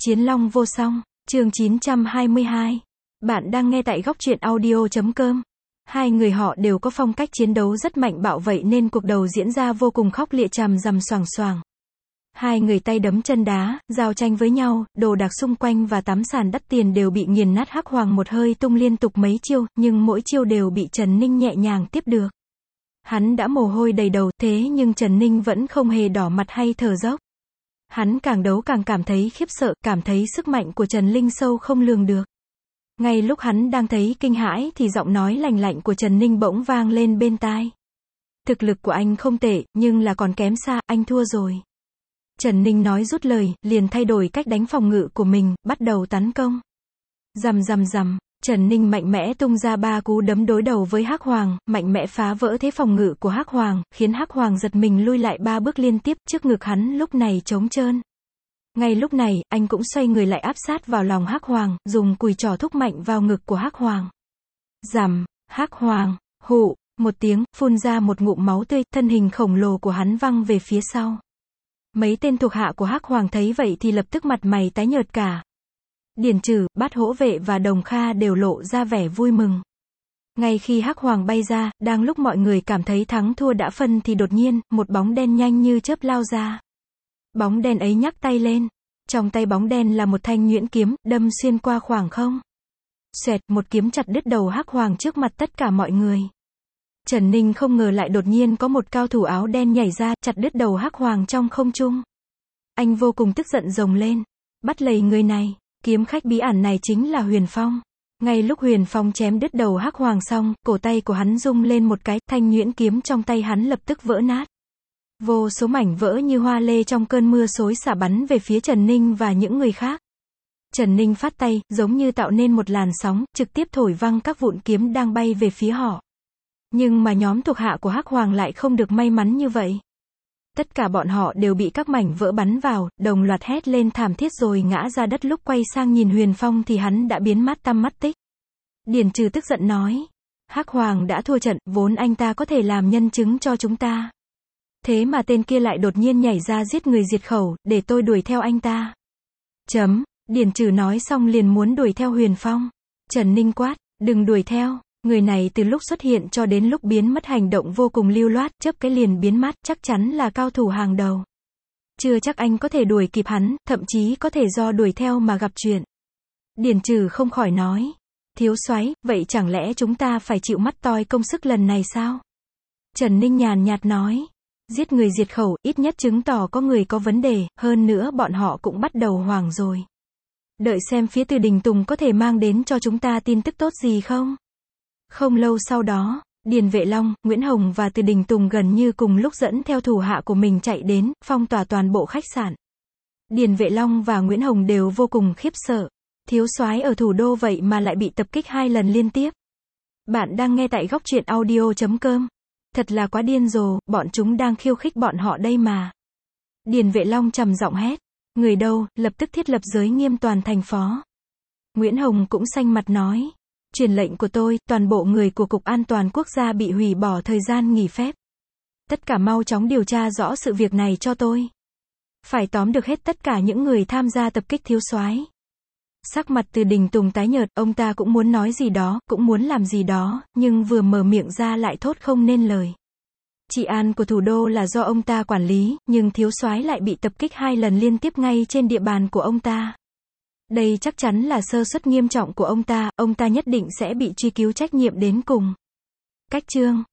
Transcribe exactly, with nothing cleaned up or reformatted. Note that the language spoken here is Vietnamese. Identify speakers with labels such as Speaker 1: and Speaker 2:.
Speaker 1: Chiến Long vô song, chương chín trăm hai mươi hai. Bạn đang nghe tại góc truyện audio chấm com. Hai người họ đều có phong cách chiến đấu rất mạnh bạo, vậy nên cuộc đầu diễn ra vô cùng khốc liệt, trầm rằm xoàng xoàng. Hai người tay đấm chân đá, giao tranh với nhau, đồ đạc xung quanh và tắm sàn đắt tiền đều bị nghiền nát. Hắc Hoàng một hơi tung liên tục mấy chiêu, nhưng mỗi chiêu đều bị Trần Ninh nhẹ nhàng tiếp được. Hắn đã mồ hôi đầy đầu, thế nhưng Trần Ninh vẫn không hề đỏ mặt hay thở dốc. Hắn càng đấu càng cảm thấy khiếp sợ, cảm thấy sức mạnh của Trần Ninh sâu không lường được. Ngay lúc hắn đang thấy kinh hãi thì giọng nói lành lạnh của Trần Ninh bỗng vang lên bên tai. Thực lực của anh không tệ, nhưng là còn kém xa, anh thua rồi. Trần Ninh nói rút lời, liền thay đổi cách đánh phòng ngự của mình, bắt đầu tấn công. Rầm rầm rầm, Trần Ninh mạnh mẽ tung ra ba cú đấm đối đầu với Hắc Hoàng, mạnh mẽ phá vỡ thế phòng ngự của Hắc Hoàng, khiến Hắc Hoàng giật mình lui lại ba bước liên tiếp, trước ngực hắn lúc này trống trơn. Ngay lúc này, anh cũng xoay người lại áp sát vào lòng Hắc Hoàng, dùng cùi trỏ thúc mạnh vào ngực của Hắc Hoàng. Rầm, Hắc Hoàng, hụ, một tiếng, phun ra một ngụm máu tươi, thân hình khổng lồ của hắn văng về phía sau. Mấy tên thuộc hạ của Hắc Hoàng thấy vậy thì lập tức mặt mày tái nhợt cả. Điền Trừ, Bát Hỗ Vệ và Đồng Kha đều lộ ra vẻ vui mừng. Ngay khi Hắc Hoàng bay ra, đang lúc mọi người cảm thấy thắng thua đã phân thì đột nhiên, một bóng đen nhanh như chớp lao ra. Bóng đen ấy nhắc tay lên. Trong tay bóng đen là một thanh nhuyễn kiếm, đâm xuyên qua khoảng không. Xoẹt, một kiếm chặt đứt đầu Hắc Hoàng trước mặt tất cả mọi người. Trần Ninh không ngờ lại đột nhiên có một cao thủ áo đen nhảy ra, chặt đứt đầu Hắc Hoàng trong không trung. Anh vô cùng tức giận rồng lên. Bắt lấy người này. Kiếm khách bí ẩn này chính là Huyền Phong. Ngay lúc Huyền Phong chém đứt đầu Hắc Hoàng xong, cổ tay của hắn rung lên một cái, thanh nhuyễn kiếm trong tay hắn lập tức vỡ nát. Vô số mảnh vỡ như hoa lê trong cơn mưa xối xả bắn về phía Trần Ninh và những người khác. Trần Ninh phát tay, giống như tạo nên một làn sóng, trực tiếp thổi văng các vụn kiếm đang bay về phía họ. Nhưng mà nhóm thuộc hạ của Hắc Hoàng lại không được may mắn như vậy. Tất cả bọn họ đều bị các mảnh vỡ bắn vào, đồng loạt hét lên thảm thiết rồi ngã ra đất. Lúc quay sang nhìn Huyền Phong thì hắn đã biến mất tăm mất tích. Điền Trừ tức giận nói. Hắc Hoàng đã thua trận, vốn anh ta có thể làm nhân chứng cho chúng ta. Thế mà tên kia lại đột nhiên nhảy ra giết người diệt khẩu, để tôi đuổi theo anh ta. Chấm, Điền Trừ nói xong liền muốn đuổi theo Huyền Phong. Trần Ninh quát, đừng đuổi theo. Người này từ lúc xuất hiện cho đến lúc biến mất hành động vô cùng lưu loát, chớp cái liền biến mất, chắc chắn là cao thủ hàng đầu. Chưa chắc anh có thể đuổi kịp hắn, thậm chí có thể do đuổi theo mà gặp chuyện. Điền Trừ không khỏi nói. Thiếu soái, vậy chẳng lẽ chúng ta phải chịu mắt toi công sức lần này sao? Trần Ninh nhàn nhạt nói. Giết người diệt khẩu, ít nhất chứng tỏ có người có vấn đề, hơn nữa bọn họ cũng bắt đầu hoảng rồi. Đợi xem phía Từ Đình Tùng có thể mang đến cho chúng ta tin tức tốt gì không? Không lâu sau đó, Điền Vệ Long, Nguyễn Hồng và Từ Đình Tùng gần như cùng lúc dẫn theo thủ hạ của mình chạy đến, phong tỏa toàn bộ khách sạn. Điền Vệ Long và Nguyễn Hồng đều vô cùng khiếp sợ. Thiếu soái ở thủ đô vậy mà lại bị tập kích hai lần liên tiếp. Bạn đang nghe tại góc truyện audio chấm com. Thật là quá điên rồ, bọn chúng đang khiêu khích bọn họ đây mà. Điền Vệ Long trầm giọng hét. Người đâu, lập tức thiết lập giới nghiêm toàn thành phố. Nguyễn Hồng cũng xanh mặt nói. Truyền lệnh của tôi, toàn bộ người của Cục An toàn Quốc gia bị hủy bỏ thời gian nghỉ phép. Tất cả mau chóng điều tra rõ sự việc này cho tôi. Phải tóm được hết tất cả những người tham gia tập kích thiếu soái. Sắc mặt Từ Đình Tùng tái nhợt, ông ta cũng muốn nói gì đó, cũng muốn làm gì đó, nhưng vừa mở miệng ra lại thốt không nên lời. Trị an của thủ đô là do ông ta quản lý, nhưng thiếu soái lại bị tập kích hai lần liên tiếp ngay trên địa bàn của ông ta. Đây chắc chắn là sơ suất nghiêm trọng của ông ta, ông ta nhất định sẽ bị truy cứu trách nhiệm đến cùng. Cách chương